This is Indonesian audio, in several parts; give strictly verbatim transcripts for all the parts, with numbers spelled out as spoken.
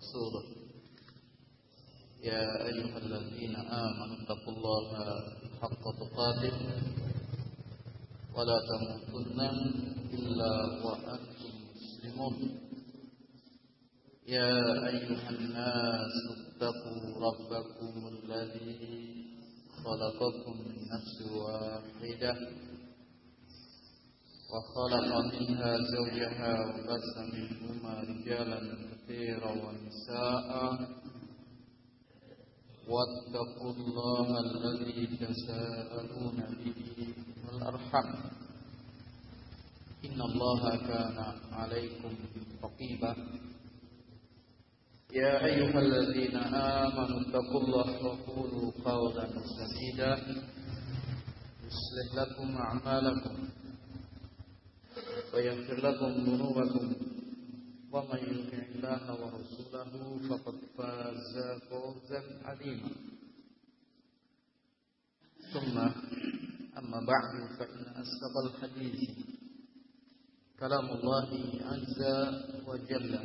ورسوله يا أيها الذين آمنوا اتقوا الله حق تقاته ولا تموتن إلا وأنتم مسلمون يا أيها الناس اتقوا ربكم الذي خلقكم من نفس واحدة وخلق منها زوجها وبث منهما رجالا كثيرا ونساء واتقوا الله الذي تساءلون به والأرحام إن الله كان عليكم رقيبا يا أيها الذين آمنوا اتقوا الله وقولوا قولا سديدا يصلح لكم أعمالكم ويغفر لكم ذنوبكم ومن يطع الله ورسوله فقد فاز فوزا عظيما ثم أما بعد فإن أصدق الحديث كلام الله عز وجل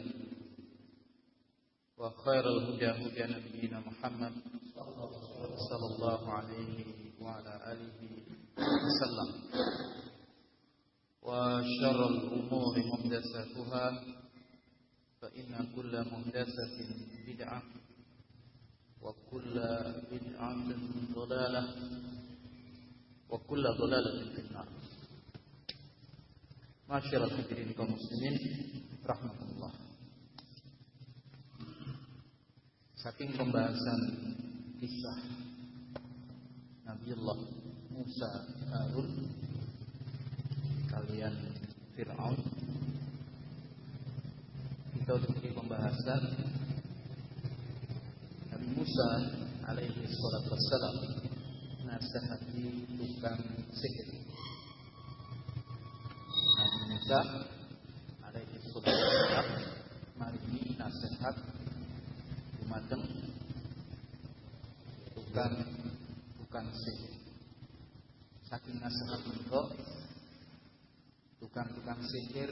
وخير الهدى هدى نبينا محمد صلى الله عليه وعلى آله وسلم وشر الأمور محدثاتها فإن كل محدثة بدعة وكل بدعة ضلالة وكل ضلالة في النار. Masyaallah hadirin kaum muslimin rahmatullah. Saking pembahasan kisah Nabiullah Musa Harun kalian Fir'aun, kita untuk pembahasan Nabi Musa alaihi salatu wassalam nasihati tukang sihir. Nabi Musa alaihi salatu wassalam mari ini nasihat dumateng tukang tukang sihir. Saking nasihat menika tukang-tukang sihir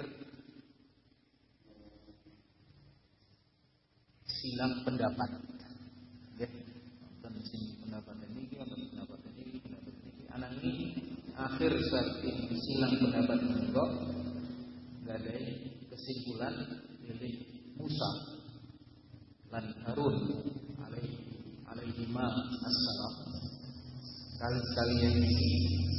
silang pendapat. Nggih, wonten sing pendapat niki, wonten pendapat niki, pendapat niki. Ananging akhir saking silang pendapat menika gadhahi kesimpulan milih Musa lan Harun alaihi alaihi assalam kali-kalian ini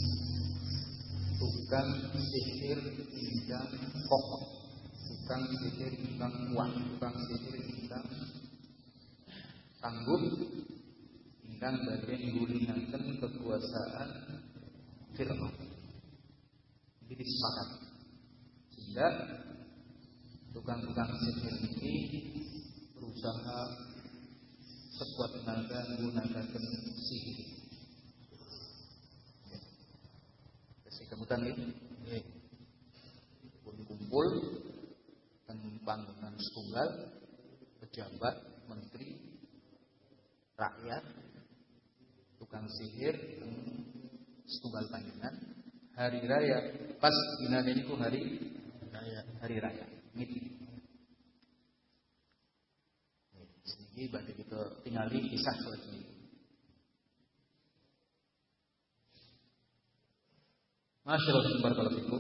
tukang sihir ingkang kokoh, tukang sihir ingkang kuat, tukang sihir ingkang tangguh, ingkang badhe nggulinaken kekuasaan Fir'aun. Jadi disepakati sehingga tukang-tukang sihir ini berusaha sekuat tenaga menggunakan sihir. Kemudian ini pun kumpul dan bangunan setunggal pejabat, menteri, rakyat, tukang sihir, setunggal panjenengan hari raya pas dinane niku hari raya, hari raya niki. Niki badhe kita tingali kisah selanjutnya. Masyaallah barakallahu fikum.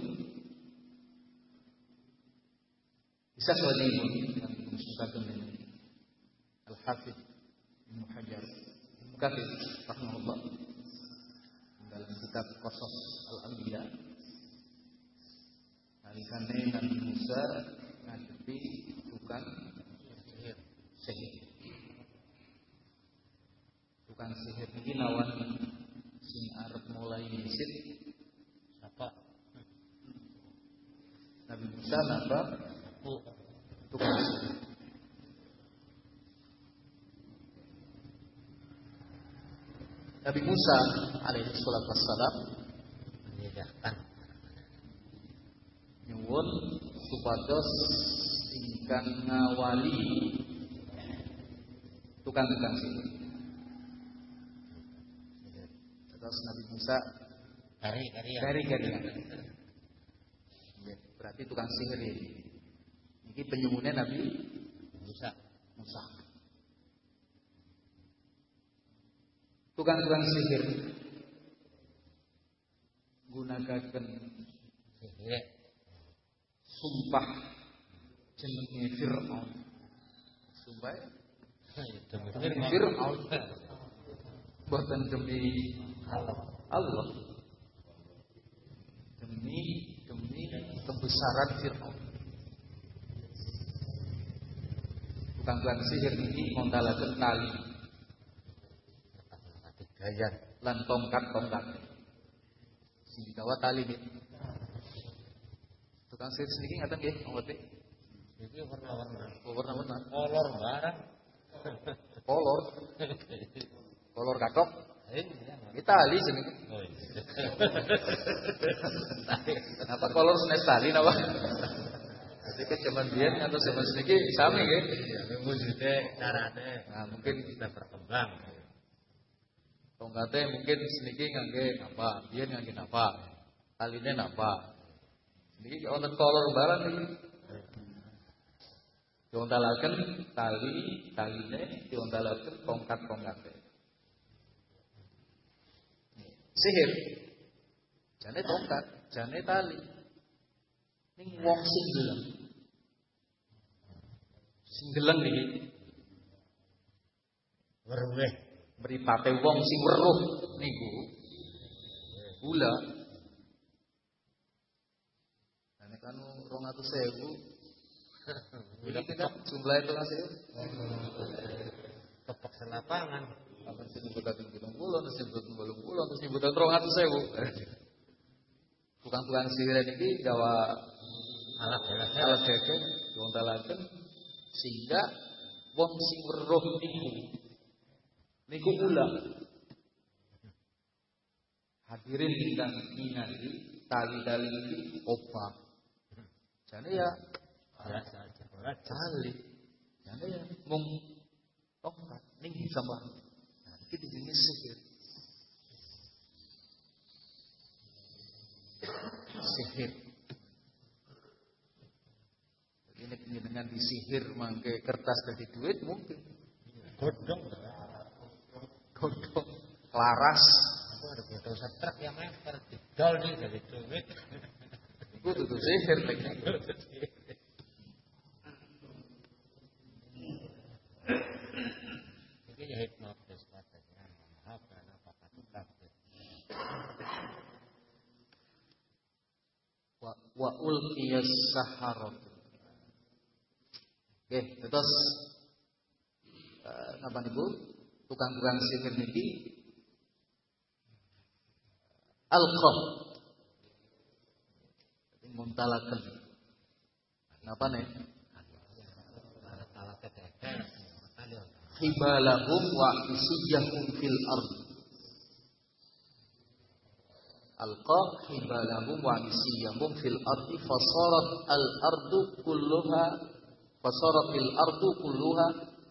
Kisah selanjutnya yang disebutkan oleh Al-Hafidz Ibnu Hajar Al-Katsir rahimahullah dalam kitab Qasas Al-Anbiya. Nalikane Nabi Musa ngadepi tukang sihir. Sihir. Tukang sihir iki lawan sing arep mulai wisit apa? Nabi Musa napa? Tukang sihir. Nabi Musa alaihi salatu wassalam menyediakan nyuwun supados ingkang ngawali tukang-tukang sihir. Terus Nabi Musa Dari dari dari dari berarti tukang sihir ini. Ini penyumunnya Nabi Musa. Musa. Tukang-tukang sihir gunakan sihir sumpah jenenge Fir'aun. Sumpah demi Fir'aun. Bukan demi Allah. Demi demi kebesaran Fir'aun. Tukang-tukang sihir ini ngontalaken tali gayan lan tongkat-tongkat. Sing digawa tali nggih. Tukang sihir niki ngaten nggih, ngoten. Iki warna-warna. Oh, warna-warna. Kolor barang. Kolor. Kolor katok. Ini tali jenenge. Oh iya. Kenapa kolor senes tali napa? Jadi ke zaman biyen atau zaman niki sami nggih. Ya, wujude carane. Nah, mungkin sudah berkembang. Tongkate mungkin seniki ngangge napa, biyen ngangge napa. Taline napa. Niki wonten kolor barang iki. Diontalaken tali, taline diontalaken tongkat-tongkate. Sihir. Jane tongkat, jane tali. Ning wong sing gelem. Sing gelem iki. Weruh. Mripate wong sing weruh niku. Gula. Nek anu dua ratus ribu. Gula kita jumlah itu ngasih. Tepak selapangan. Apa sing nyebutaken pitung puluh, terus nyebutaken wolung puluh, terus nyebutaken dua ratus ribu. Tukang-tukang sihir niki gawa alat alat deke diontalaken sehingga wong sing weruh niku niku ulah hadirin ingkang ningali tali-tali iki obat. Jane ya biasa aja ora tali. Jane ya mung tongkat ning bisa mbah. Nah iki dijenenge sihir. Sihir. Ini dengan disihir mangke kertas jadi duit mungkin. Godong. Godong. Laras. Aku ada foto setrak yang meter didol nih jadi duit. Itu tuh sihir teknik. Ini ya hipnotis katanya. Maaf karena apa kata wa wa ulqiyas saharat. Oke, terus uh, napa niku tukang-tukang sihir niki alqam muntalaken. Napa nih? Hibalahum wa isiyahum fil ard. Alqa hibalahum wa isiyahum fil ard fasarat al ardu kulluha fasaratil ardu kulluha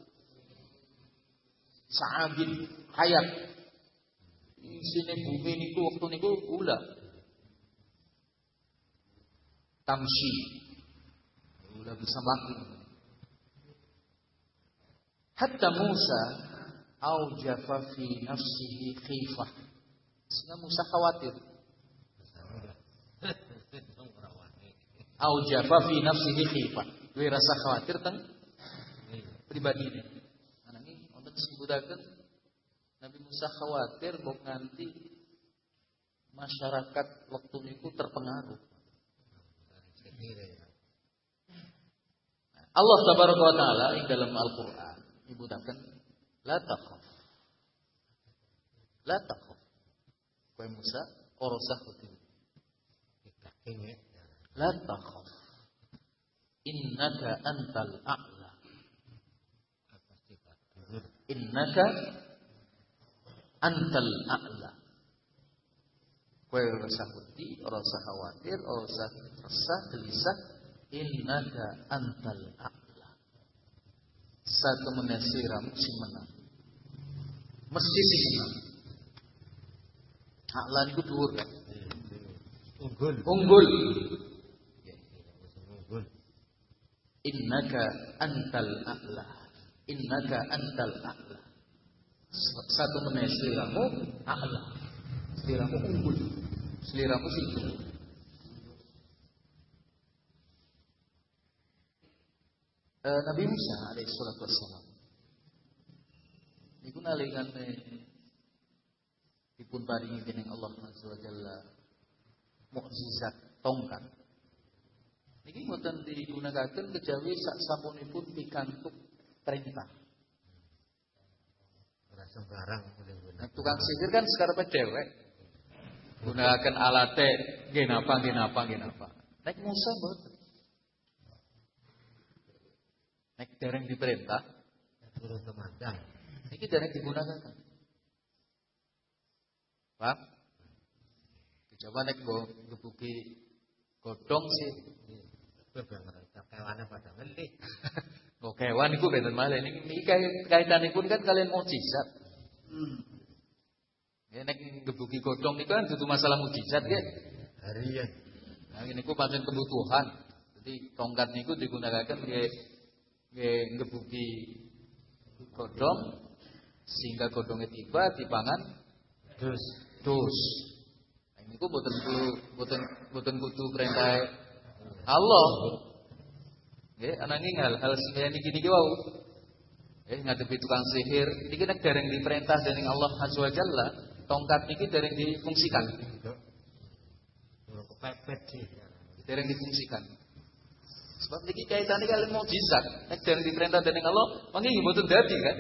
sa'abin hayat. Isine bumi niku waktu niku gula. Tamshi. Gula bisa makan. Hatta Musa aujafa fi nafsihi khifah. Sehingga Musa khawatir. Aujafa fi nafsihi khifah. Duwe rasa khawatir teng pribadi ini. Nah ini wonten disebutaken Nabi Musa khawatir kok nganti masyarakat waktu niku terpengaruh. Allah tabaraka wa taala ing dalam Al-Qur'an nyebutaken la takhaf. La takhaf. Kowe Musa ora usah wedi. La takhaf. Innaka antal a'la. Innaka antal a'la. Kowe ora usah wedi, ora usah khawatir, ora usah resah, gelisah. Innaka antal a'la. Satu menasiram si menang. Mesti si menang. A'la niku dhuwur kan? Unggul. Unggul. Innaka antal a'la. innaka antal a'la. Satu menit seliramu a'la. Seliramu unggul. Seliramu singgung. E, Nabi Musa alaihi salatu wassalam niku nalikane dipun paringi dening Allah Azza wa Jalla mukjizat tongkat. Niki mboten digunakaken kejawi sak sapunipun pikantuk perintah. Ora sembarang Nah, tukang sihir kan sekarepe dhewek. Gunakan alate nggih napa nggih napa nggih napa. Nek Musa mboten. Nek dereng diperintah turun temandang. Niki dereng digunakan. Paham? Coba nek go gebuki godhong sih. Kewane pada ngelih. Oh kewan iku benten malih niki niki kaitanipun kan kalian mukjizat. Hmm. Ya nek gebuki godhong niku kan dudu masalah mukjizat nggih. Harian. Nah niku pancen kebutuhan. Jadi tongkat niku digunakan nggih nggih gebuki godhong sehingga godhongnya tiba dipangan dus dus. Nah niku boten kudu boten boten kudu perintah Allah. Nggih, ananging hal-hal sing niki niki wau. Eh ngadepi tukang sihir niki nek dereng diperintah dening Allah Azza wa Jalla, tongkat niki dereng difungsikan. Ora kepepet sih. Dereng difungsikan. Sebab niki kaitane kalian mukjizat. Nek dereng diperintah dening Allah, mangke nggih mboten dadi kan.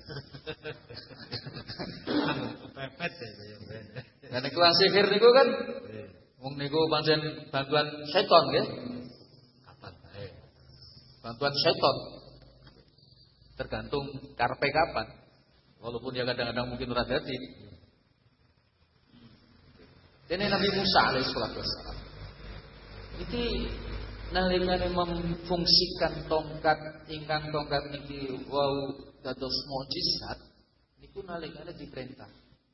Kepepet ya. Lah nek tukang sihir niku kan wong niku pancen bantuan setan nggih. Kapan bae. Bantuan setan. Tergantung karepe kapan. Walaupun ya kadang-kadang mungkin ora dadi. Dene Nabi Musa alaihi salatu wassalam. Iki nalikane memfungsikan tongkat ingkang tongkat niki wau dados mukjizat niku nalikane diperintah.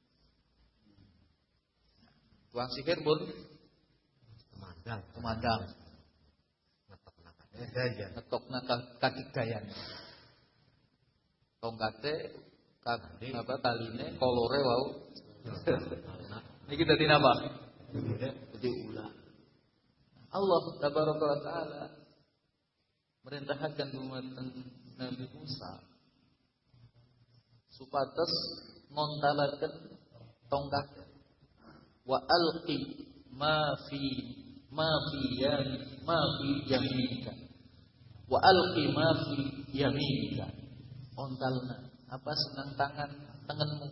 Tuang sihir pun temandang, temandang. Ngetok nakane gaya. Ngetok kaki gayan. Tongkate kaki apa taline kolore wau. Niki dadi napa? Dadi ulah. Allah tabaraka wa taala merintahkan dumateng Nabi Musa supados ngontalaken tongkat wa alqi ma fi ma fi yan ma fi yaminika wa alqi ma fi yaminika ontalna apa senang tangan tanganmu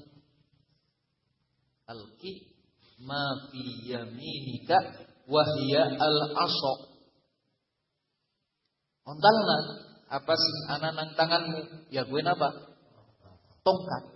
alqi ma fi yaminika wa hiya al-asa ontalna apa sing ana nang tanganmu ya gue napa tongkat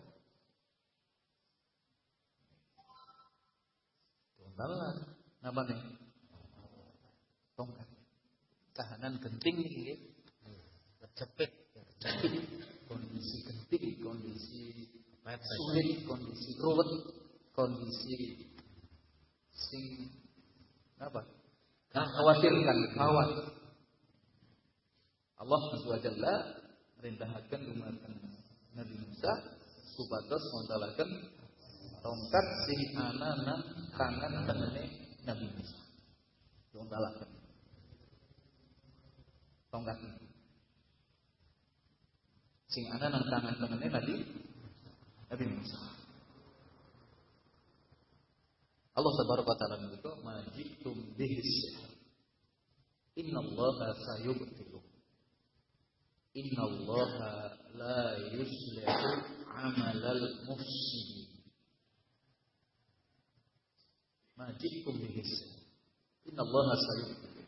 ontalna napa nih tongkat kahanan genting niki Kejepit, kejepit kondisi genting kondisi sulit kondisi ruwet kondisi sing apa? Khawatirkan, khawatir. Allah Azza wa Jalla merintahkan dumateng Nabi Musa supados ngontalaken tongkat sing ana nang tangan tengene Nabi Musa. Ngontalaken. Tongkat iki. Sing ana nang tangan tengene Nabi Nabi Musa. Allah tabaraka taala itu majitum bihis. Innallaha sayubtilu. Innallaha la yuslihu amalal mufsidin. Majitum bihis. Innallaha sayubtilu.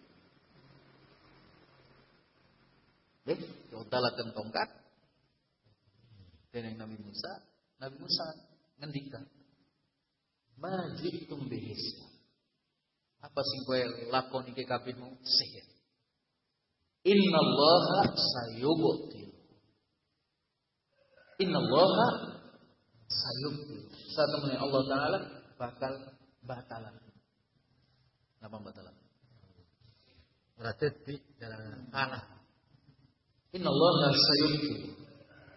Eh, dalaken tongkat dening Nabi Musa, Nabi Musa ngendikan majitum bihis. Apa sing kowe lakoni ke kabehmu sihir. Innallaha sayubtil. Innallaha sayubtil. Satemene Allah taala bakal batalan. Napa batalan? Ora dadi dalam kalah. Innallaha sayubtil.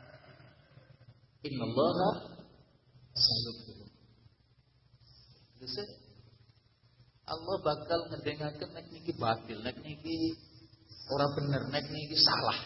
Innallaha sayubtilu. Terus Allah bakal ngedengaken nek niki batil, nek niki ora bener, nek niki salah.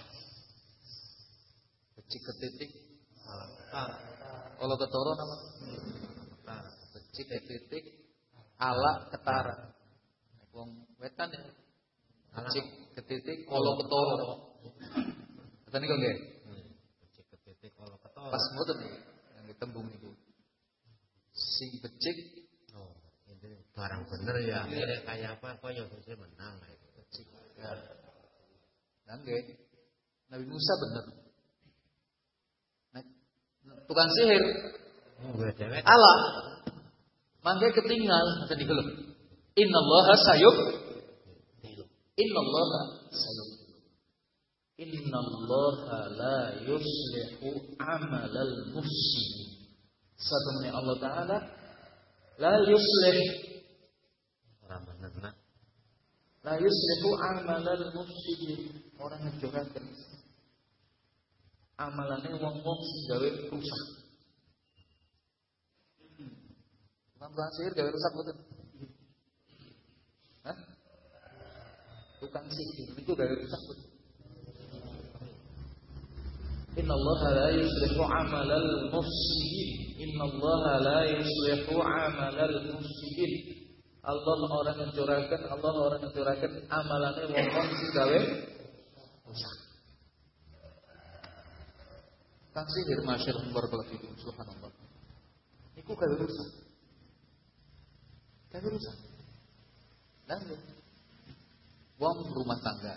Becik ke titik salah. Kalau ketara nama ketara. Becik ke titik ala ketara. Nek wong wetan ya becik ke titik kalau ketara. Kata niku nggih. Becik ke titik kalau ketara. Pas mboten niki yang ditembung niku. Sing becik oh, itu barang bener ya. Kira kayak apa kok ya bisa menang itu. Becik. Ya. Nah, nggih. Nabi Musa bener. Nah, tukang sihir. Oh, dewek. Allah. Mangke ketinggal ngoten niku lho. Innallaha sayub. Innallaha sayub. Innallaha la yuslihu amalal mufsidin. Satemene Allah Taala la yuslih ora bener nak. La yuslihu amalal mufsidin. Orang ngejogaken amalane wong-wong sing gawe rusak. Tukang sihir gawe rusak mboten? Hah? Tukang sihir niku gawe rusak mboten? Innallaha la yuslihu amalal mufsidin. Innallaha la yuslihu amalal mufsidin. Allah orang ngecuraken, Allah orang ngecuraken amalane wong-wong sing gawe rusak. Kang sihir masyaallah barakallahu fikum subhanallah. Niku gawe rusak. Gawe rusak. Lah wong rumah tangga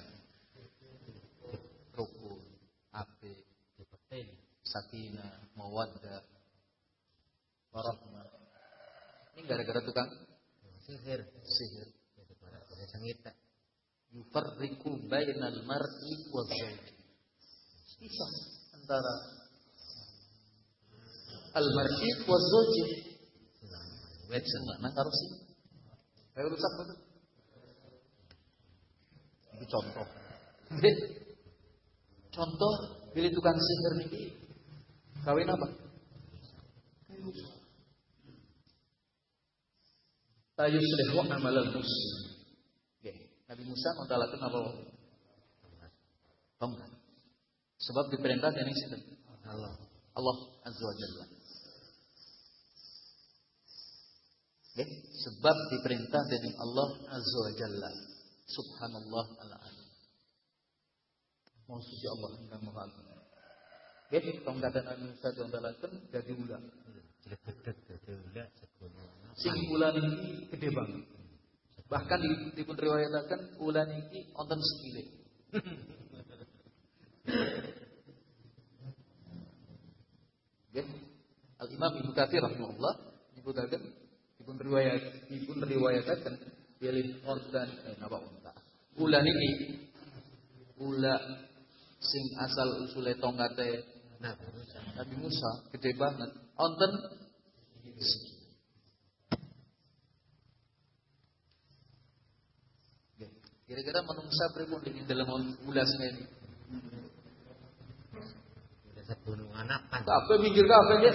rukun, apik, dipetin, sakinah, mawaddah, warahmah. Ini gara-gara tukang sihir. Sihir. Gara-gara sengita. Yufarriqu bainal mar'i wa zawji. Pisah antara al-mar'i wa zawji. Wet senang karo sih. Kayak rusak betul. Ini contoh. Contoh pilih tukang sihir niki kawin apa? Kayak rusak. Tayuslihu amalal muslim. Nabi Musa ngontalaken apa? Tongkat. Sebab diperintah dening sinten? Allah. Allah Azza wa Jalla. Nggih, sebab diperintah dening Allah Azza wa Jalla. Subhanallah al-azim. Mau suci Allah ingkang Maha Agung. Nggih, tongkat Nabi Musa ngontalaken dadi ular. Dadi ular sekono. Sing ular iki gede banget. Bahkan dipun riwayataken ulan iki wonten sikile. Nggih. Al Imam Ibnu Katsir rahimahullah nyebutaken dipun riwayat dipun riwayataken bilih ordan eh napa unta. Ulan iki ula sing asal usule tongkate Nabi Musa. Nabi Musa gede banget. Wonten kira-kira menungsa pripun ing dalem ulas ini. Udah sebunuh anak kan. Kabeh minggir kabeh ya.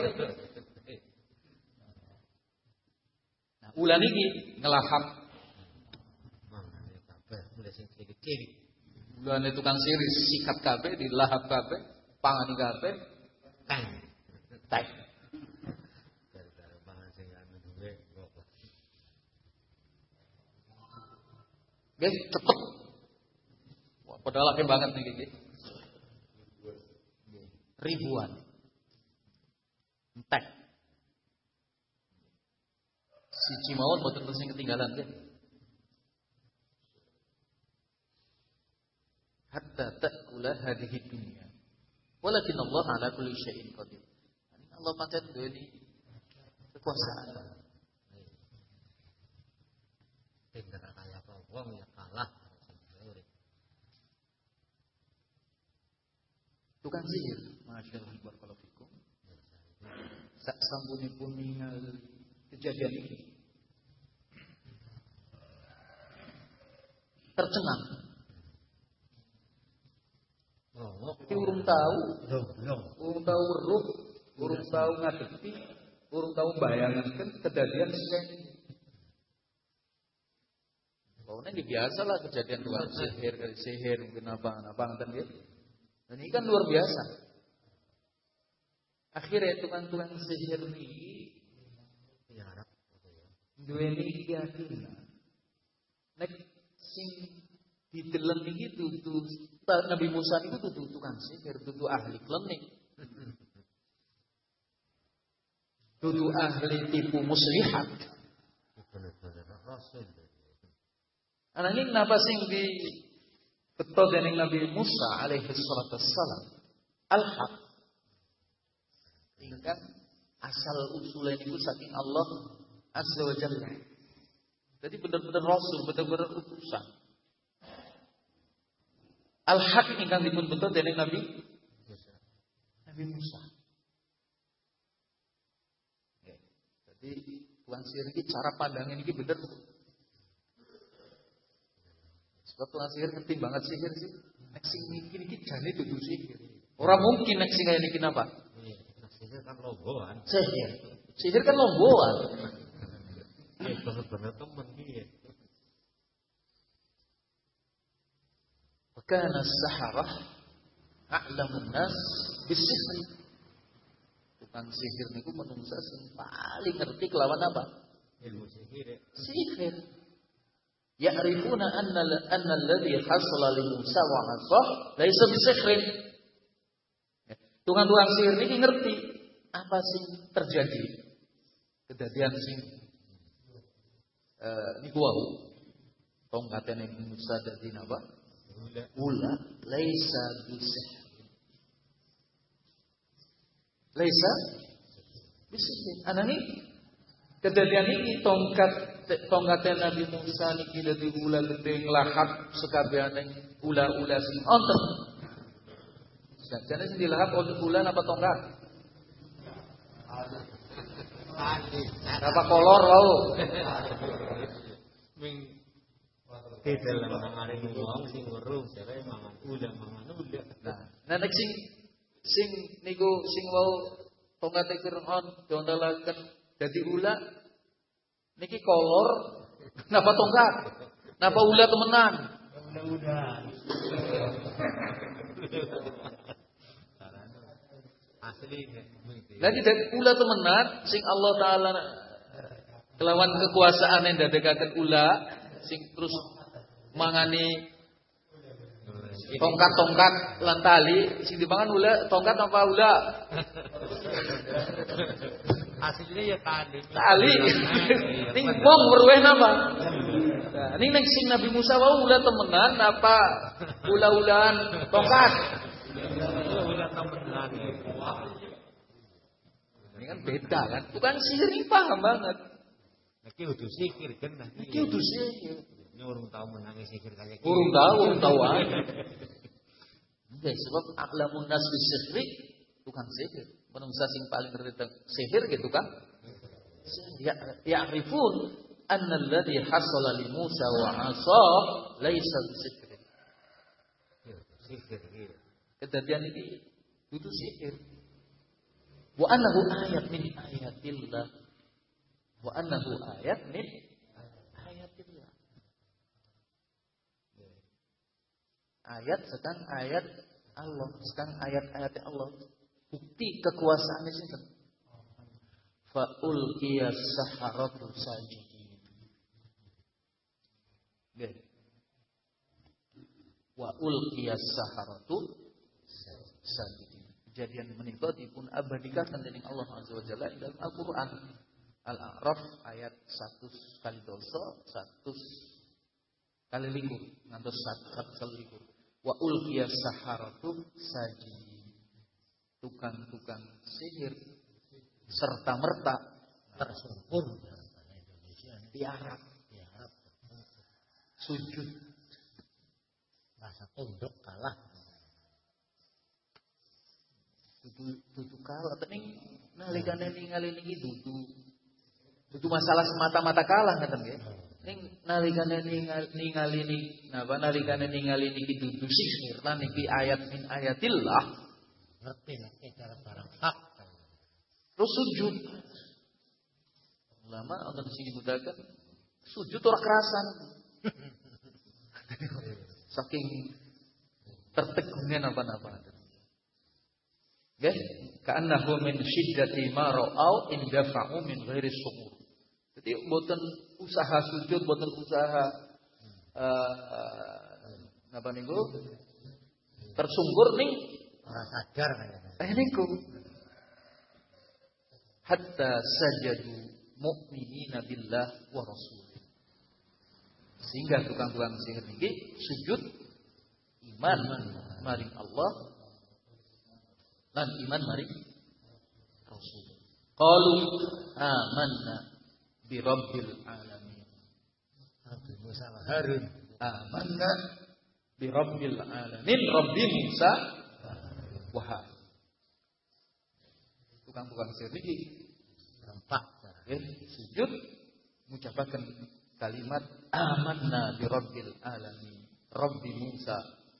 Nah, ulan iki ngelahap. Mangane kabeh mulai sing cilik-cilik. Ulane tukang sihir sikat kabeh dilahap kabeh, pangani kabeh. Teng. Teng. Gara-gara pangan sing anu duwe kok. Nggih, cepet. Wah, padahal akeh banget niki nggih. Ribuan. Entek. Siji mawon mboten sing ketinggalan nggih. Hatta ta'kula hadhihi dunya. Walakin Allah ala kulli syai'in qadir. Allah pancen duweni kekuasaan. Pinter kaya apa wong ya kalah. Tukang sihir, masyaallah barakallahu fikum. Sak sampunipun ningali kejadian ini, tercengang. Oh, Tapi urung tahu, belum, belum. urung tahu weruh, urung tahu ngadepi, urung tahu bayangkan kedadian sekali. Pokoknya ini biasa lah kejadian tukang sihir, sihir mungkin apa, apa ngerti gitu. Dan ini kan luar biasa. Akhirnya tukang-tukang sihir ini duweni keyakinan. Nek sing dideleng iki dudu Nabi Musa itu dudu tukang sihir, dudu ahli klenik. Dudu ahli tipu muslihat. Ananging napa sing di beto dening Nabi Musa alaihi salatu wassalam al-haq. Ingkang asal usulnya itu saking Allah azza wa jalla. Jadi benar-benar rasul, benar-benar utusan. Al-haq ingkang dipun beto dening Nabi Nabi Musa. Oke. Jadi tukang sihir iki cara pandangnya iki bener. Sebab tukang sihir ngerti banget sihir sih. Nek sing mikir iki jane dudu sihir. Ora mungkin nek sing kaya niki napa? Sihir kan lomboan. Sihir. Sihir kan lomboan. Ya bener-bener temen iki. Kana as-saharah a'lamun nas bis-sihr. Tukang sihir niku manungsa sing paling ngerti kelawan apa? Ilmu sihir. Sihir. Ya'rifuna anna anna alladhi hasala li Musa wa 'asah laisa bisihrin. Tukang-tukang sihir niki ngerti apa sing terjadi. Kedadian sing eh niku wau. Tongkatene Musa dadi napa? Ula laisa bisihrin. Laisa bisihrin. Anani kedadian ini tongkat tongkatnya Nabi Musa niki dadi ula gede nglahap sekabehane ula-ula sing onten. Jane sing dilahap ula apa tongkat? Apa kolor wau? Ming detail mangane wong sing weruh jare mangan ula mangan ula. Nah, nek sing sing niku sing wau tongkate Firaun diontelaken dadi ula niki kolor, napa tongkat? Napa ula temenan? Mudah-mudahan. Asli. Lagi dari ula temenan, sing Allah Taala kelawan kekuasaan yang dadekaken ula, sing terus mangani tongkat-tongkat lan tali, sing dipangan ula, tongkat apa ula? Aslinya ya tali. Tali. Ning wong weruh napa? Nah, ning nek sing Nabi Musa wau ula temenan apa ula-ulaan tongkat? Ula temenan. Ini kan beda kan? Bukan sihir ini paham banget. Iki udah sihir kan? Iki udah sihir. Ini orang tahu menangis sihir kayak gitu. Orang tahu, orang tahu aja. Enggak, sebab a'lamun nas bisihri tukang sihir. Menungsa sing paling ngerti sihir gitu kan? Ya ya'rifun anna alladhi hasala li Musa wa 'asa laisa bisihri. Sihir iki. Kedadian iki itu sihir. Wa annahu ayat min ayatillah. Wa annahu ayat min ayatillah. Ayat sedang ayat Allah, sedang ayat-ayat Allah. Bukti kekuasaannya sinten? Fa ulqiya saharatu sajidin. Nggih. Wa ulqiya saharatu sajidin. Kejadian menika dipun abadikaken dening Allah Azza wa Jalla dalam Al-Qur'an. Al-A'raf ayat seratus kali dosa, seratus kali likur, ngantos seratus kali likur. Wa ulqiya saharatu sajidin. Tukang-tukang sihir serta merta tersungkur tiarap, tiarap sujud. Bahasa tunduk kalah. Dudu dudu kalah tening nalikane ningali niki dudu dudu masalah semata-mata kalah ngaten nggih. Ning nalikane ningali niki napa nalikane ningali niki dudu sihir lan niki ayat min ayatillah ngerti nek cara barang hak. terus sujud. Lama akan sini budakan sujud ora kerasan. Saking tertegungnya napa-napa. Nggih, ka'annahu min syiddati ma ra'au indafa'u min ghairi syukur. Jadi mboten usaha sujud, mboten usaha uh, napa niku tersungkur ning ora sadar kayaknya. Eh niku hatta sajadu mu'minina billah wa rasulih. Sehingga tukang-tukang sihir niki sujud iman maring Allah lan iman maring Rasul. Qalu amanna bi rabbil alamin. Nabi Musa wa Harun Amanna bi rabbil alamin, Rabbi Musa wa Harun. Tukang-tukang sihir niki rempak ya, sujud mengucapkan kalimat amanna bi rabbil alamin, Rabbi Musa.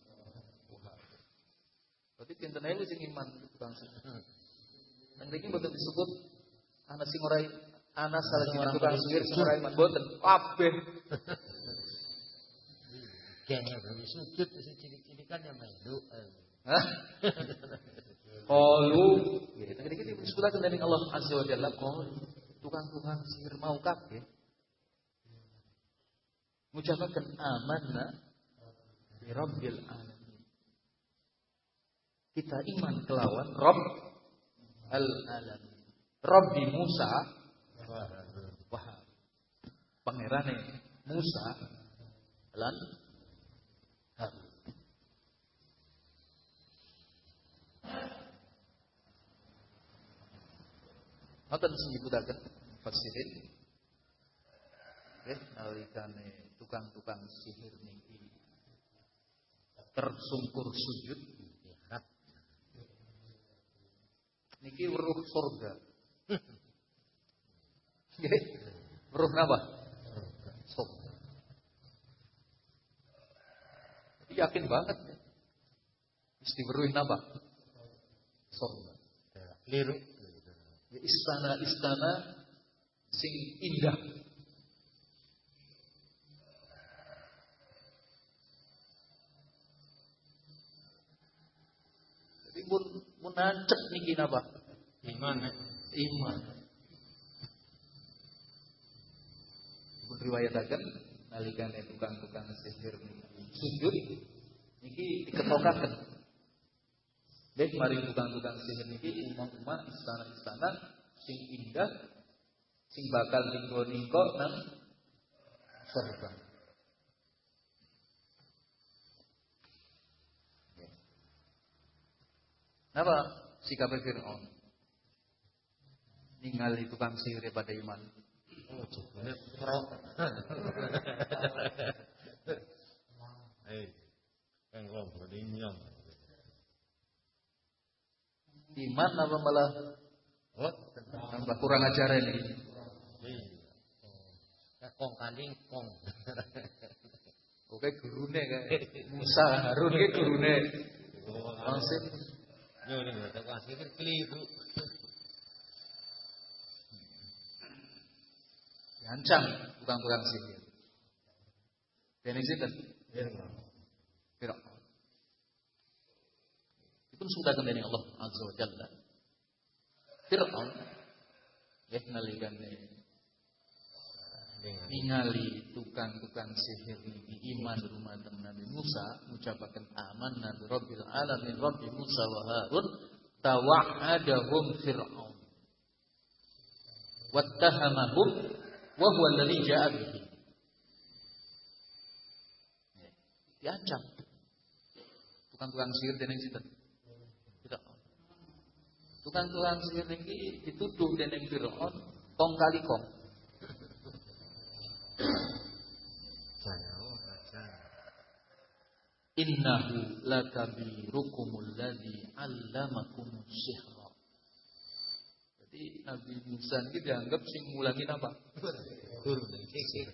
Berarti pinten ae sing iman tukang sihir. Nang mriki mboten disebut ana sing ora ana salah sing tukang sihir sing ora iman mboten, kabeh. Kayaknya baru sujud sing cilik-cilikan yang melu. Hah? Qalu, ya nang mriki disebutaken dening Allah Azza wa Jalla, qalu tukang-tukang sihir mau kabeh mengucapkan amanna bi rabbil alamin. Kita iman kelawan Rabb al-alamin. Rabbi Musa wa pangerane Musa lan Harun. Maka disebutaken fasirin eh nalikane tukang-tukang sihir niki tersungkur sujud niki weruh surga. Nggih. Weruh napa? Surga. Yakin banget ya. Mesti weruh napa? Surga. Liru. Ya, istana-istana sing indah. Jadi mun mun nancep niki napa? Iman. Iman. Pun riwayataken nalikane tukang-tukang sihir sujud niki diketokaken. Dek mari tukang-tukang sihir niki umah-umah istana-istana sing indah sing bakal ninggo-ninggo nang surga. Napa sikap Fir'aun? Ningali tukang sihir pada iman. Oh, jebule pro. Eh, kan kok berinyong. Iman apa malah Oh, tambah kurang ajar ini? Iya. Kong kaling kong. Oke gurune kayak Musa Harun ke gurune. Langsung Yo ning tukang sihir keliru. diancam tukang-tukang sihir. Dene sinten? Fir'aun. Itu sudah kendali Allah Azza wa Jalla. Fir'aun ya nalikane ningali tukang-tukang sihir niki iman rumah Nabi Musa mengucapkan amanna bi rabbil alamin Rabbi Musa wa Harun tawa'adahum Fir'aun wattahamahum wa huwa alladhi ja'a bihi. Diancam tukang-tukang sihir dening sinten? Fir'aun. Tukang-tukang sihir niki dituduh dening Fir'aun kong kali kong. Innahu lakabirukumul ladzi 'allamakumus sihra. Jadi Nabi Musa ini dianggap sing mulangin apa? Guru sihir.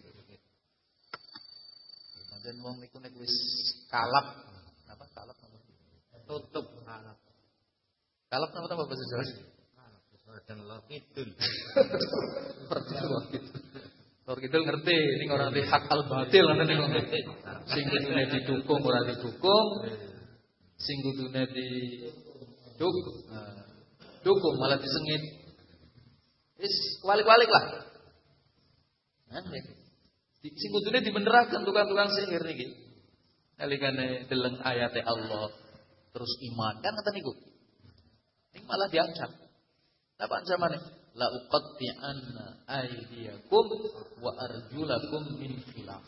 Dan wong niku nek wis kalap, apa kalap apa? Tutup kalap. Kalap apa bahasa Jawa? Kalap. Perden lor kidul. Perden lor kidul. Lor kidul ngerti, ini orang di hak al batil nanti ngerti. Sing kudune didukung ora didukung. Sing kudune didukung. Nah, dukung malah disengit. Wis walik-walik lah. Nah, sing kudune dibeneraken tukang-tukang sihir niki. Nalikane deleng ayate Allah terus iman kan ngoten niku. Ini malah diancam. Apa ancamannya? La uqatti'anna aydiyakum wa arjulakum min khilaf.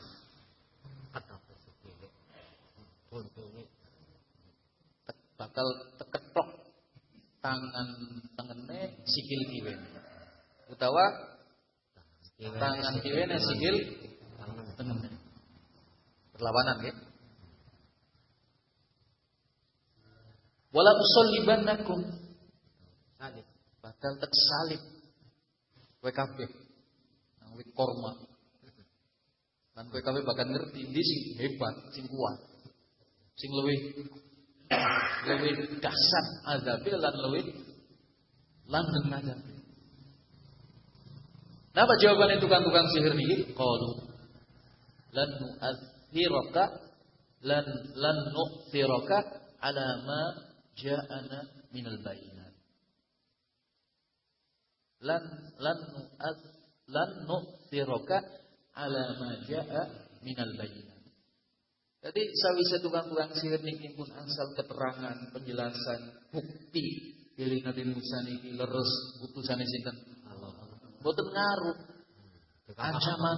Bakal teketok tangan tengene sikil kiwene. Utawa tangan kiwene sikil tengene. Perlawanan nggih. Wala usallibannakum. Salib. Bakal tek salib. Kowe kabeh. Nang wit korma. Lan kowe kabeh bakal ngerti ndi sing hebat, sing kuat. Sing luwih luwih dahsyat azabe lan luwih langgeng azabe. Napa jawabannya tukang-tukang sihir niki? Qalu lan nu'athiraka lan lan nu'thiraka ala ma ja'ana minal bayinat. Lan lan nu'ath lan nu'thiraka ala ma ja'a minal bayinat. Jadi sawise tukang-tukang sihir niki pun angsal keterangan, penjelasan, bukti bilih Nabi Musa niki leres utusane sinten? Allah. Mboten ngaruh. Ancaman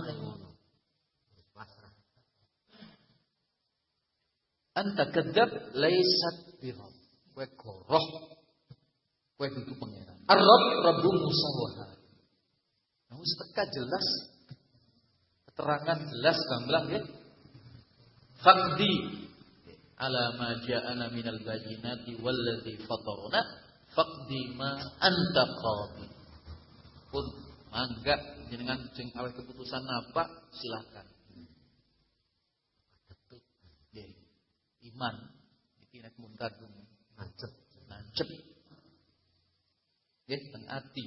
anta kadzab laisat birab. Kowe goroh. Kowe itu pangeran. Ar-Rabb Rabbul Musawwah. Nah, wis teka jelas. Keterangan jelas gamblang ya. Faqdi ala ma ja'ana minal bayyinati wallazi fatarna faqdi ma anta qadi. Pun mangga jenengan sing aweh keputusan apa silakan. Iman iki nek muntad nancep nancep nggih teng ati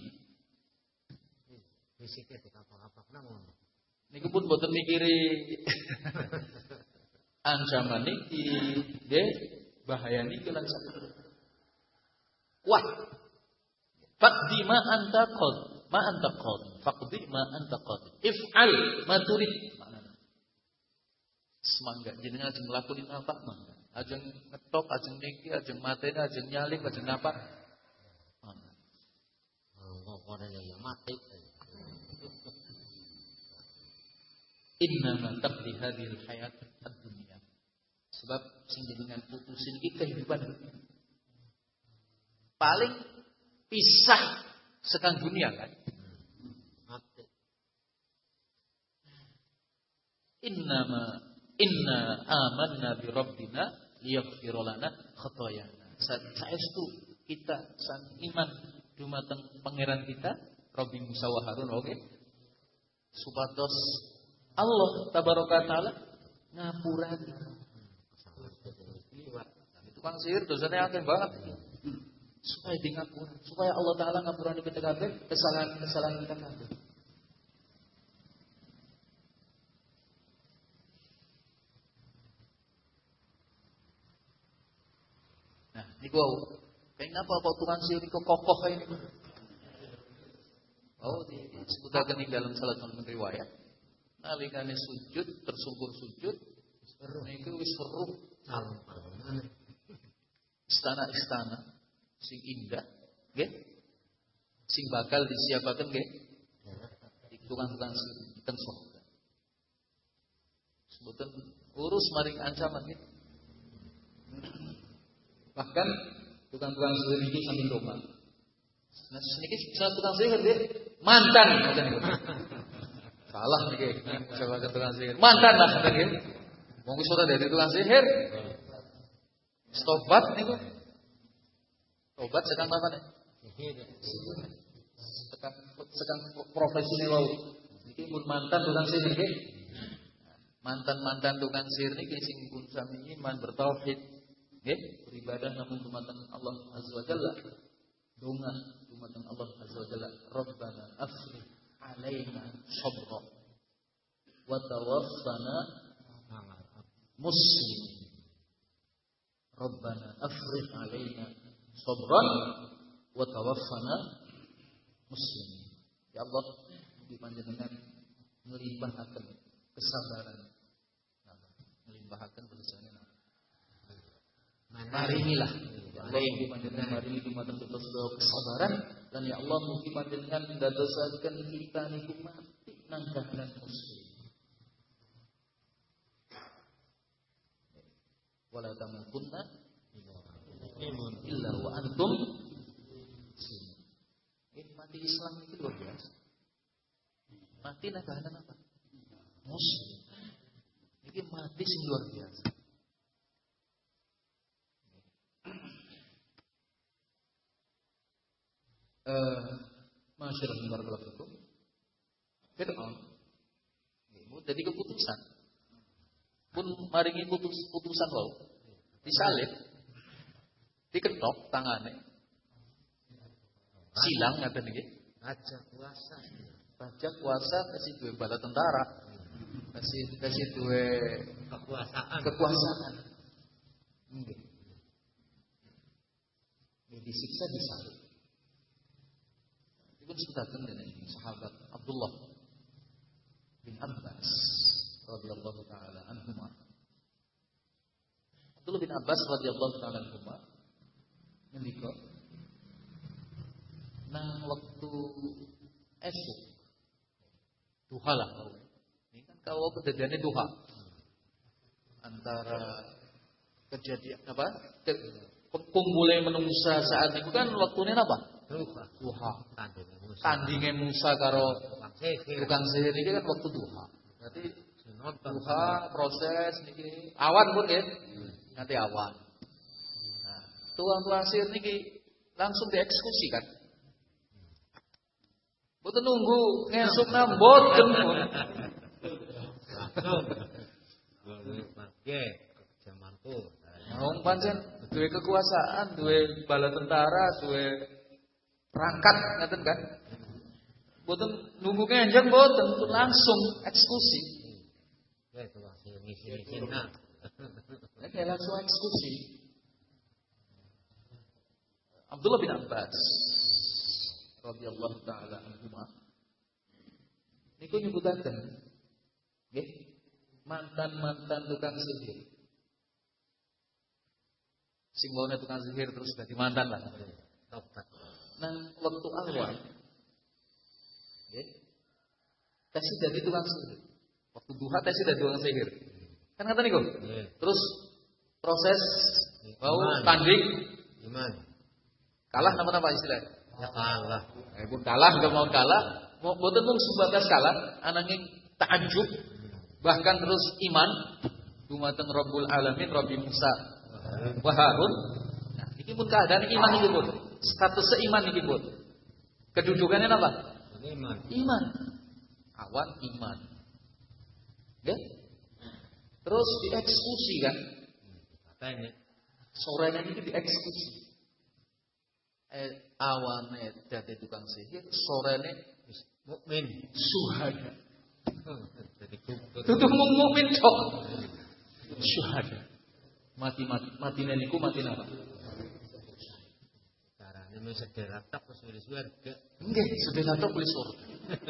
fisike apa-apa ngono niku pun boten mikiri ancaman niki nggih bahaya niki lan sakit kuat faqdi ma anta qad ma anta qad faqdi ma anta qad if'al ma turid semangga jenengan ajeng nglakoni apa mangga ajeng ngetok ajeng niki ajeng mateni ajeng nyalip ajeng napa mangga oh ora ya mati inna ma taqdi hadhil hayat ad-dunya sebab sing jenengan putusin iki kehidupan paling pisah sekang dunia kan mati inna ma inna amanna bi rabbina liyaghfir lana khatayana. Saestu kita sang iman dumateng pangeran kita Rabbi Musa wa Harun oke. Okay? Supados Allah tabaraka taala ngapurani. Tukang sihir dosanya akeh banget. Supaya di ngapura, supaya Allah taala ngapurani kita kabeh kesalahan-kesalahan kita kabeh. Niku kayak ngapa kok tukang sihir kok kokoh kayak ini? Oh, disebutkan di dalam salah satu riwayat. Nalikane sujud, tersungkur sujud, niku wis weruh istana-istana sing indah, nggih. Sing bakal disiapaken nggih? Tukang-tukang sihir teng surga. Sebutan urus maring ancaman nggih. Bahkan tukang-tukang sihir ini sambil domba. Nah, sedikit salah tukang sihir dia mantan, salah nih, coba ke tukang sihir mantan lah kata dia. Mau suara dari tukang sihir, stobat nih kok, tobat sekarang apa nih? Sekarang sekarang profesi wow. Ini pun mantan tukang sihir nih, mantan mantan tukang sihir nih, sing pun sami iman bertauhid. Nggih, beribadah namun dumateng Allah Azza wa Jalla. Donga dumateng Allah azza wa jalla, Rabbana afrigh alaina sabra wa tawaffana muslimin. Rabbana afrigh alaina sabran wa tawaffana muslimin. Ya Allah, mugi panjenengan ngelimpahaken kesabaran. Ngelimpahaken bersane. Maringilah ya Allah, mugi panjenengan maringi dumateng kita sedaya kesabaran, dan ya Allah mugi panjenengan ndadosaken kita niku mati nang kahanan muslim. Wala tamutunna illa wa antum muslimun. Ini mati Islam itu luar biasa. Mati nang kahanan apa? Muslim. Ini mati sing luar biasa. Eh, masyarakat barakallahu fikum. Fir'aun nggih jadi keputusan. Pun maringi putus putusan wae. Disalib. Diketok tangane. Silang ngaten nggih. Raja kuasa. Raja kuasa kasih duwe bala tentara. Kasih kasih duwe kekuasaan. Kekuasaan. Nggih. Disiksa disalib. Pun sebutaken dening sahabat Abdullah bin Abbas radhiyallahu taala anhuma. Abdullah bin Abbas radhiyallahu taala anhuma ngendika, nang waktu esuk duha lah kau. Ini kan kau kejadiannya duha. Antara kejadian apa? Kumpulnya menungsa saat itu kan waktunya apa? Duha. Tandingnya Musa karo tukang sihir ini kan waktu duha. Berarti duha proses niki awan pun ya. Nanti awan. Nah, tukang-tukang sihir niki langsung dieksekusi kan. Boten nunggu ngesuk namboten pun. Oke, jamanku. Wong pancen duwe kekuasaan, duwe bala tentara, duwe perangkat ngaten kan. Boten nunggu kenjeng boten langsung eksekusi. Ya itu masih ngisi-ngisi nah. Nek langsung eksekusi. Abdullah bin Abbas radhiyallahu taala anhuma niku nyebutaken nggih mantan-mantan tukang sihir. Sing wone tukang sihir terus dadi mantan lah. Nah, waktu awal nggih tesih dadi tukang sihir. Waktu duha tesih dadi tukang sihir. Kan ngaten niku? Terus proses mau tanding iman. Kalah napa-napa istilah? Ya kalah. Eh pun kalah enggak mau kalah, mau boten mung sebatas kalah, ananging ta'ajjub bahkan terus iman dumateng Rabbul Alamin, Rabbi Musa wa Harun. Nah, iki pun keadaan iman iki pun. Status iman iki pun. Kedudukannya apa? Iman. Iman. Awan iman. Ya? Terus dieksekusi kan? Katanya sorenya ini dieksekusi. Eh, awane dadi tukang sihir, sorene mukmin, syuhada. Jadi kubur. Tutup mung mukmin tok. Syuhada. Mati-mati matine niku mati napa? Carane men sederat tak wis surga. Nggih, sederat tok wis surga.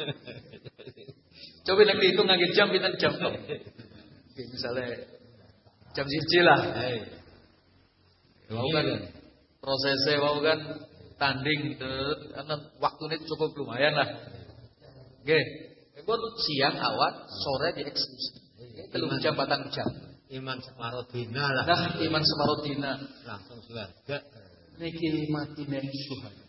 Coba nek dihitung ngangge jam pinten jam tok. Nggih, misale jam siji lah. Hei. Wau kan prosesnya wau kan tanding karena waktunya cukup lumayan lah. Nggih. Pun siang awan, sore dieksekusi. Telung jam patang jam. Iman separuh dina lah. Nah, iman separuh dina langsung surga. Niki matine syuhada.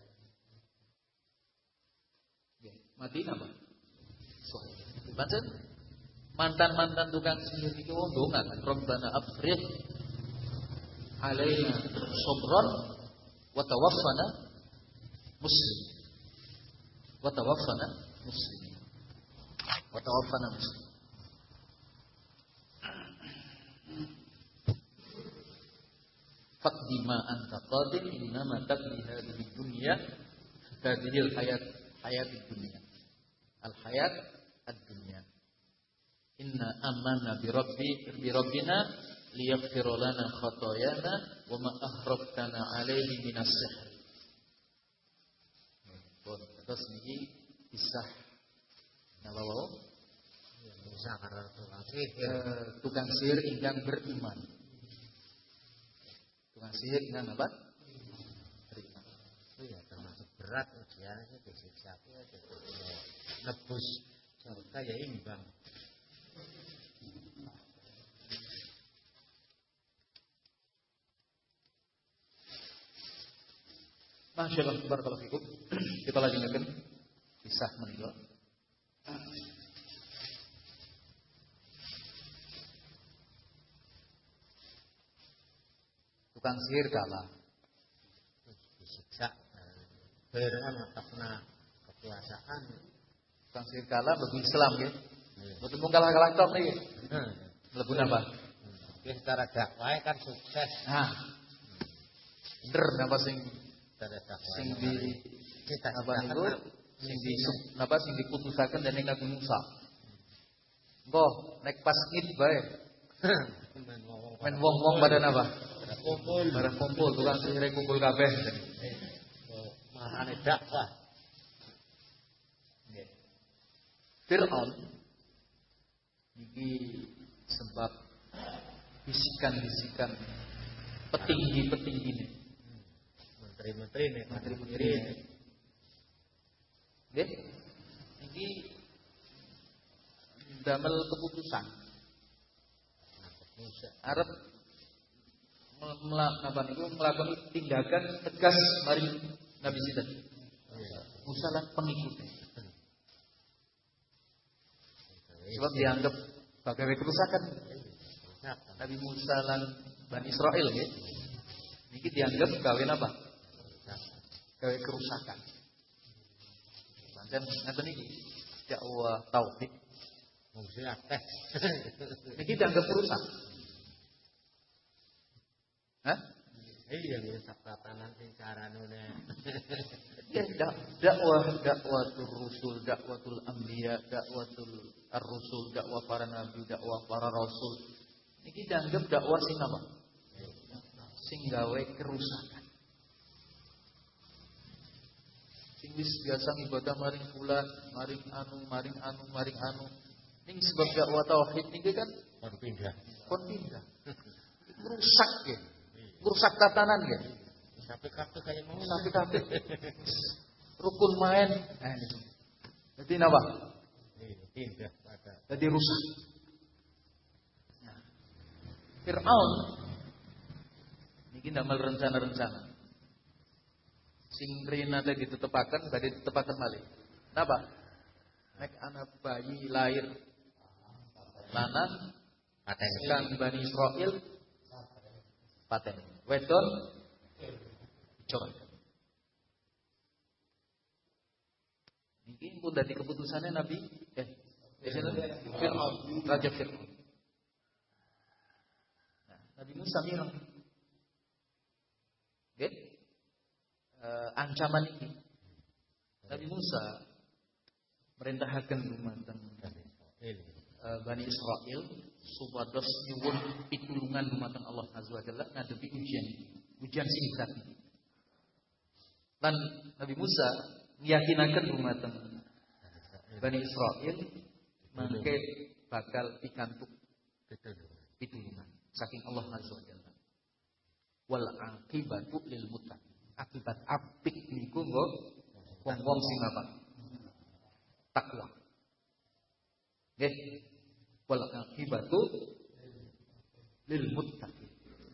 Nggih, mati napa? Syuhada. Pancen mantan-mantan tukang sihir iki wong ndonga, Rabbana afrigh alaina sabran wa tawaffana muslim. Wa tawaffana muslim. Wa tawaffana muslim. Faqdima anta qadir innama taqdi hadhihi dunya hadhil hayat hayat dunia. Al hayat ad-dunya. Inna amanna bi rabbi bi rabbina liyaghfir lana khotoyana wa ma ahrabtana alaihi minas sihr. Terus niki kisah napa wae? Bisa karena tukang sihir. Eh, tukang sihir ingkang beriman. Tukang sihir ingkang apa? Beriman. Itu ya termasuk berat ujiannya disiksa ya nebus surga ya imbang. Masyaallah, barakallahu fikum. Kita lanjutkan kisah menika. Tukang sihir kalah. Disiksa beran atasna kekuasaan. Tukang sihir kalah mlebu Islam nggih. Mboten mung kalah-kalah tok niki. Heeh. Mlebu napa? Wis secara dakwah kan sukses. Nah. Bener napa sing Secara dakwah. sing di kita apa niku sing di napa sing diputusaken dening Nabi Musa. Mbah, nek pas ngid bae. Men wong-wong pada napa? Kumpul. Bareng kumpul, tukang sihir kumpul kabeh. Mahane dakwah. Nggih. Fir'aun iki sebab bisikan-bisikan petinggi-petinggi ini. Menteri-menteri nih, Menteri-menteri ini. Nggih. Iki damel keputusan. Arab melakukan itu melakukan tindakan tegas mari Nabi Sinten. Musa lan pengikutnya. Sebab dianggap sebagai kerusakan. Nabi Musa lan Bani Israel ya. Niki dianggap gawe apa? Gawe kerusakan. Pancen ngaten iki dakwah tauhid. Mungkin akeh. Niki dianggap kerusak. Hah? Iya nih tatanan sing carane. Ya dak- dakwah dakwatul rusul, dakwatul anbiya, dakwatul ar-rusul, dakwah para nabi, dakwah para rasul. Niki dianggap dakwah sing apa? Sing gawe kerusakan. Sing wis biasa ibadah maring fulan, maring anu, maring anu, maring anu. Ning sebab dakwah tauhid niki kan Kon pindah. kon pindah. Rusak ya. Rusak tatanan ya. Sampai kabeh kaya mau. Sampai kabeh. Rukun main. Nah, itu. Jadi napa? Pindah pada. Jadi rusak. Nah, Fir'aun niki ndamel rencana-rencana. Sing rina teh ditetepaken badhe ditetepaken malih. Napa? Nek anak bayi lahir lanang Paten. kang Bani Israil paten. Wedon coba. Niki pun dadi keputusannya Nabi eh Fir'aun, Raja Fir'aun. Nah, Nabi Musa bilang, "Oke, uh, ancaman ini Nabi Musa merintahkan dumateng uh, Bani Israel supados nyuwun pitulungan dumateng Allah Azza wa Jalla ngadepi ujian ujian sing berat. Lan Nabi Musa meyakinaken dumateng Bani Israel mangke bakal pikantuk pitulungan saking Allah Azza wa Jalla. Wal aqibatu lil muttaqin. Akibat apik niku nggo wong-wong sing apa? Takwa. Nggih. Wal aqibatu lil muttaqin.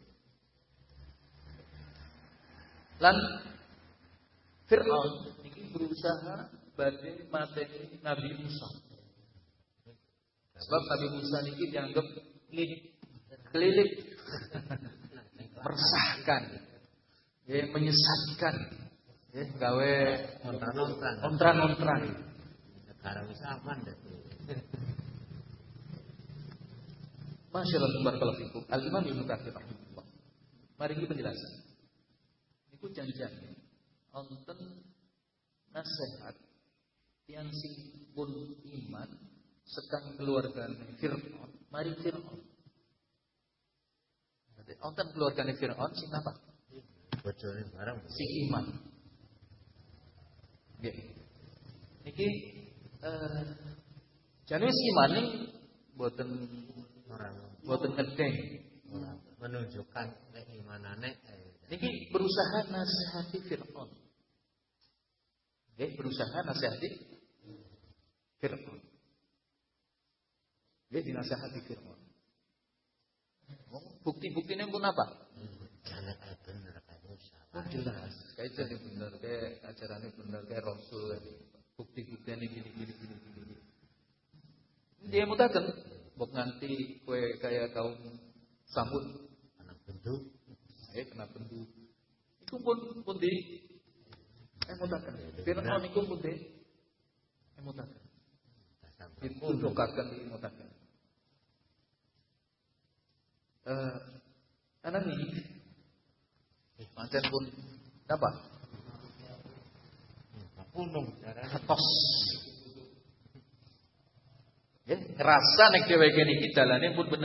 Lan Fir'aun niki berusaha badhe mateni Nabi Musa. Sebab Nabi Musa niki dianggap kelilik meresahkan, ya, menyesatkan, ya, gawe Ontran-ontran. ontran-ontran. Negara wis aman dah. Masyaallah barakallahu fikum. Al-Imam Ibnu Katsir rahimahullah. Mari kita penjelasan. Niku janjian wonten nasihat yang sing pun iman sekang keluargane Fir'aun, mari Fir'aun. Dadi wonten keluargane Fir'aun sing apa? Bojone barang Sing iman. Nggih. Niki eh jane wis iman ning boten orang boten ngedeng. orang menunjukkan keimanane. Niki berusaha nasihati Fir'aun. Nggih, berusaha nasihati Fir'aun. Nggih, dinasihati Fir'aun. Bukti-buktinya pun apa? Jangan bener kayak Musa. Oh, jelas. Kayak jadi bener, kayak ajarannya bener, kayak Rasul. Bukti-buktinya gini, gini, gini, gini. Dia mutakan. Bok nganti kue kayak kaum Samud. Anak bentuk. Eh, kena bentuk. Itu pun pun di emutakan. Fir'aun itu pun di emutakan. Ditunjukkan di emutakan. Eh, anak ini macam pun apa? Punung. Tos. Ya, ngerasa nek dheweke niki dalane pun bener.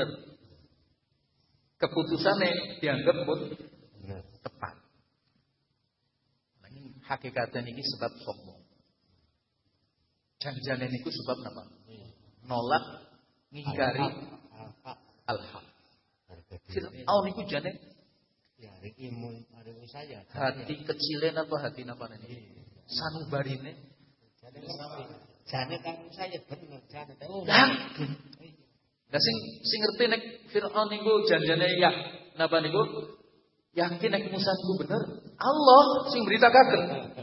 Keputusane dianggap pun Bener. tepat. Nanging hakikate niki sebab sombong. Janjane niku sebab napa? Nolak ngingkari al-haq. Fir'aun niku jane Ya, imun ada saya. hati kecilnya apa hati napa ini? Sanubarine. Jane kan saya bener jane. Lah, lah sing sing ngerti nek Firaun niku janjane ya napa niku? Yakin nek Musa niku bener? Allah sing beritakaken.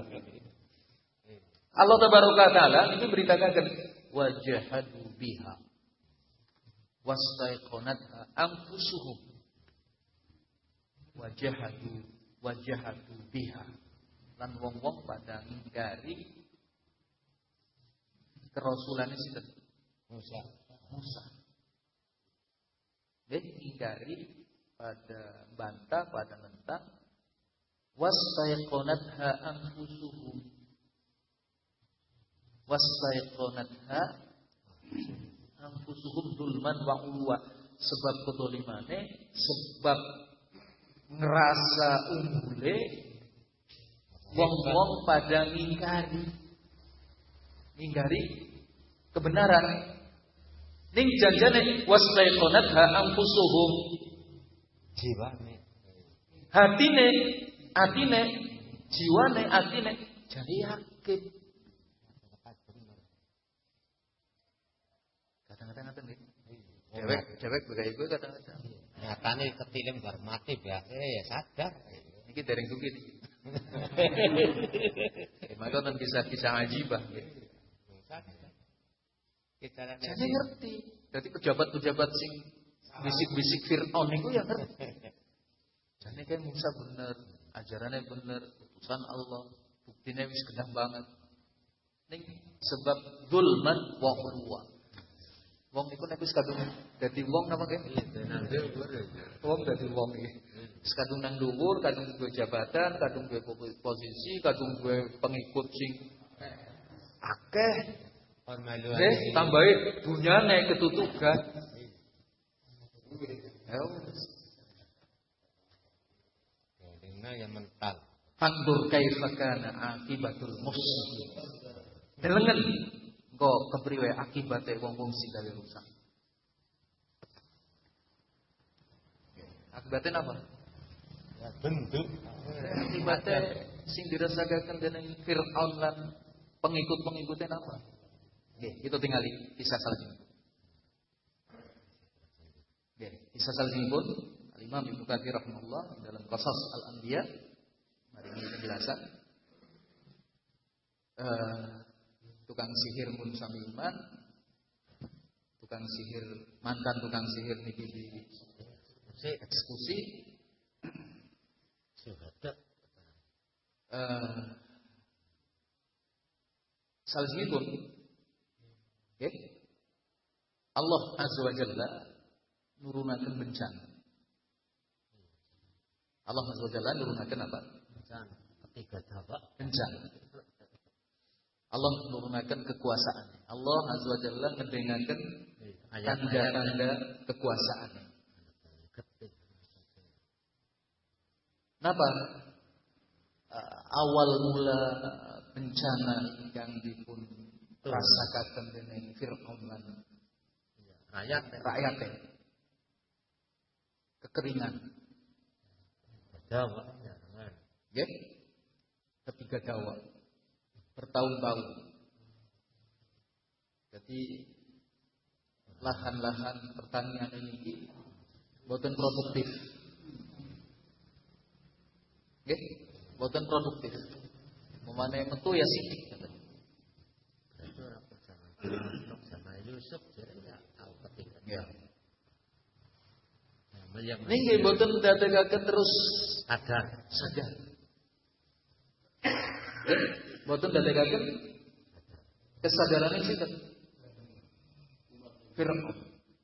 Allah tabaraka taala niku beritakaken wajahadu biha wastaiqonatha anfusuhum wajahadu wajahadu biha lan wong-wong pada ngingkari kerasulannya sinten? Musa. Musa. Dia ingkari pada bantah, pada mentang. Wastaiqonatha anfusuhum. Wastaiqonatha anfusuhum dulman wa ulwa. Sebab kedolimane, sebab ngerasa unggule, wong-wong pada ngingkari. Ngingkari kebenaran. Ning janjane wastaiqonatha anfusuhum. Jiwane. Hatine, atine, jiwane, atine jadi yakin. Kadang-kadang ngaten nggih. Dewek, dewek begawe iku kadang-kadang. Nyatane ketilim bar mati biasa ya sadar. Niki dereng dugi niki. Maka non bisa bisa ajibah nggih. Jadi ngerti. Jadi pejabat-pejabat sing bisik-bisik Fir'aun itu yang ngerti. Jadi kayak Musa bener, ajarannya bener, utusan Allah, buktinya wis gendang banget. Ning sebab zulman wa ulwa. Wong iku nek wis kadung dadi wong napa nggih? Wong dadi wong iki. Wis kadung nang dhuwur, kadung duwe jabatan, kadung duwe posisi, kadung duwe pengikut sing akeh. Eh, tambahin dunyane ketutugan. Ya wis. Dene ya mental. Fandur kaifa kana akibatul muslimin. Delengen engko kepriwe akibate wong-wong sing gawe rusak. Akibatnya apa? Ya bentuk. Akibatnya sing dirasakaken dening Firaun lan pengikut-pengikutnya apa? Oke, itu tinggal kisah selanjutnya. Oke, kisah selanjutnya pun Al-Imam Ibnu Katsir rahimahullah dalam Qasas Al-Anbiya, mari ini penjelasan. Uh, tukang sihir pun sami iman, tukang sihir mantan tukang sihir niki di eksekusi. Syuhada. Uh, selanjutnya pun okay. Allah Azza wa Jalla nurunaken bencana. Allah Azza wa Jalla nurunaken apa? Bencana. Ketiga dampak Bencana. Allah menurunkan kekuasaan. Allah Azza wa Jalla ngedengaken tanda-tanda kekuasaan. Napa? Uh, awal mula bencana ingkang dipun rasakaken dening Firaun lan rakyat rakyat kekeringan. Dawa. Nggih. Ketiga dawa. Bertahun-tahun. Jadi lahan-lahan pertanian ini boten produktif. Nggih, boten produktif. Memane metu ya sidik katanya. Itu orang bersama sama Yusuf jadi ya tahu ketika. Ya. Yang nggih boten dadegaken terus sadar, sadar. Boten dadegaken kesadaran sinten? Firaun.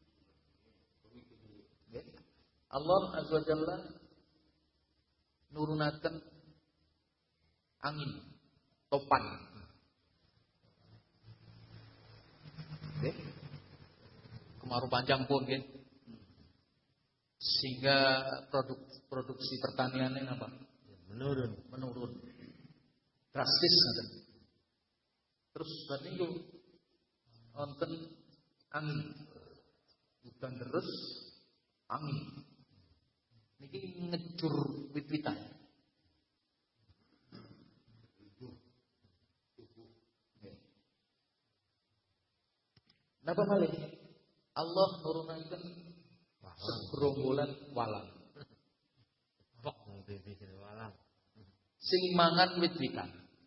Allah Azza wa Jalla nurunaken angin topan. Nggih. Kemarau panjang pun nggih. Sehingga produk produksi pertaniannya apa? Menurun, menurun. Drastis ngoten. Terus bar niku wonten angin. Bukan terus angin. Niki ngejur wit-witan. Napa malih? Allah nurunaken segerombolan walang. Kok ngene walang. Sing mangan wit-witan.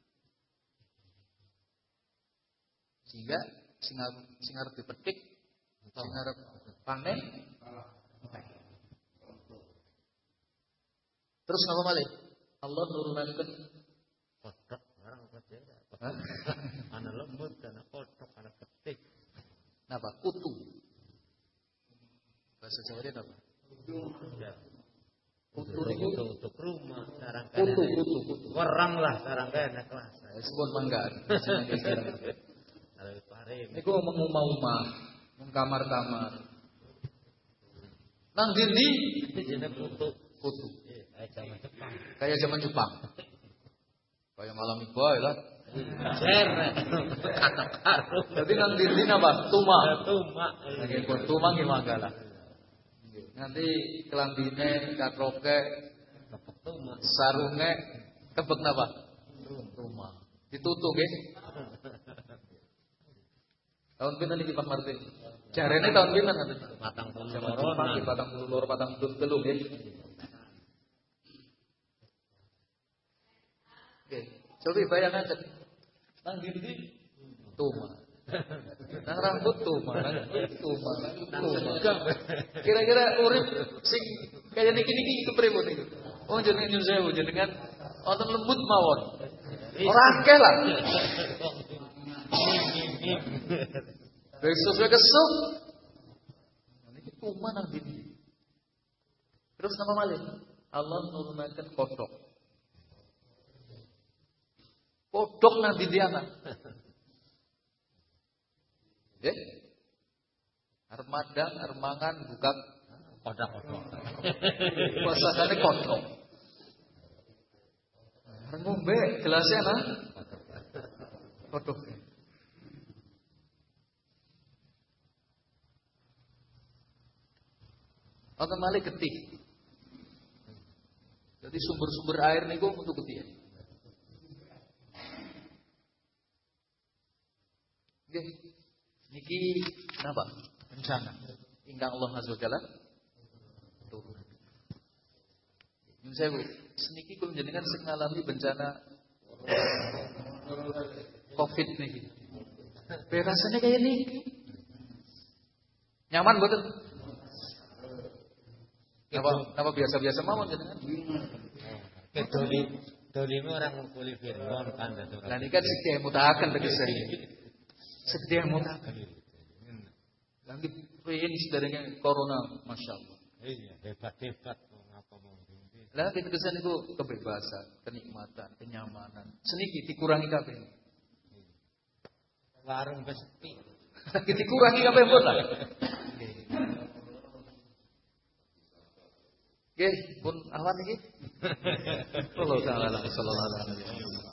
Sehingga sing sing arep dipetik, sing arep panen. Terus napa malih? Allah nurunaken kotok barang apa jera. Ana lembut ana kotok ana petik. Napa? Kutu. Bahasa Jawa dia apa? Ya. Kutu Kutu itu untuk rumah sarang kutu, kutu, kutu. Werang lah sarang kene kelas. Sebut mangga. Kalau pare niku mengumah-umah, mung kamar-kamar. Nang dindi jenenge kutu. Kutu. Kayak zaman Jepang. Kayak zaman Jepang. Kayak ngalami bae lah. Jer. Kata karo. Jadi nang dindi apa? Tuma. Tuma. Nggih, kok tuma nggih mangga lah. Nanti kelambine katroke Kepek tuma. sarunge kebek napa? Tuma. Ditutu nggih. Tahun pinten iki Pak Martin? Jarene tahun pinten katanya? Matang puluh Zaman Jepang iki patang puluh loro patang puluh telu nggih. Oke, coba bayangkan nang dindi tuma. Nang rambut tuma, nang tuma, nang tuma. Kira-kira urip sing kaya niki-niki kepripun niku? Oh jenengan nyun sewu jenengan wonten lembut mawon. Ora akeh lah. Besok kesuk. Niki tuma nang dindi. Terus nama malih? Allah nurunaken kodok. Kodok nang dindi anak. Nggih. Arep madang, arep mangan, buka Kodok-kodok. Pasane kodok. Arep ngombe gelasnya nah. Kodok. Atau malih getih. Jadi sumber-sumber air niku untuk getih. Nggih. Niki napa? Bencana. Ingkang Allah Azza wa Jalla turun. Nyun sewu, seniki kula jenengan sing ngalami bencana Covid niki. Be rasane kaya niki. Nyaman mboten? Napa napa biasa-biasa mawon jenengan? Kedoli dolime orang ngukuli firman kan dadi Lah niki kan sedaya mutahaken tegese. Sedaya mutahaken. Lagi ini sederenge corona, masya Allah. Iya, hebat-hebat ngapa mau ngimpi. Lah kesan itu kebebasan, kenikmatan, kenyamanan. Seniki dikurangi kabeh. warung wis sepi. Dikurangi kabeh pun lah. Nggih, pun awan iki. Allah taala sallallahu alaihi wasallam.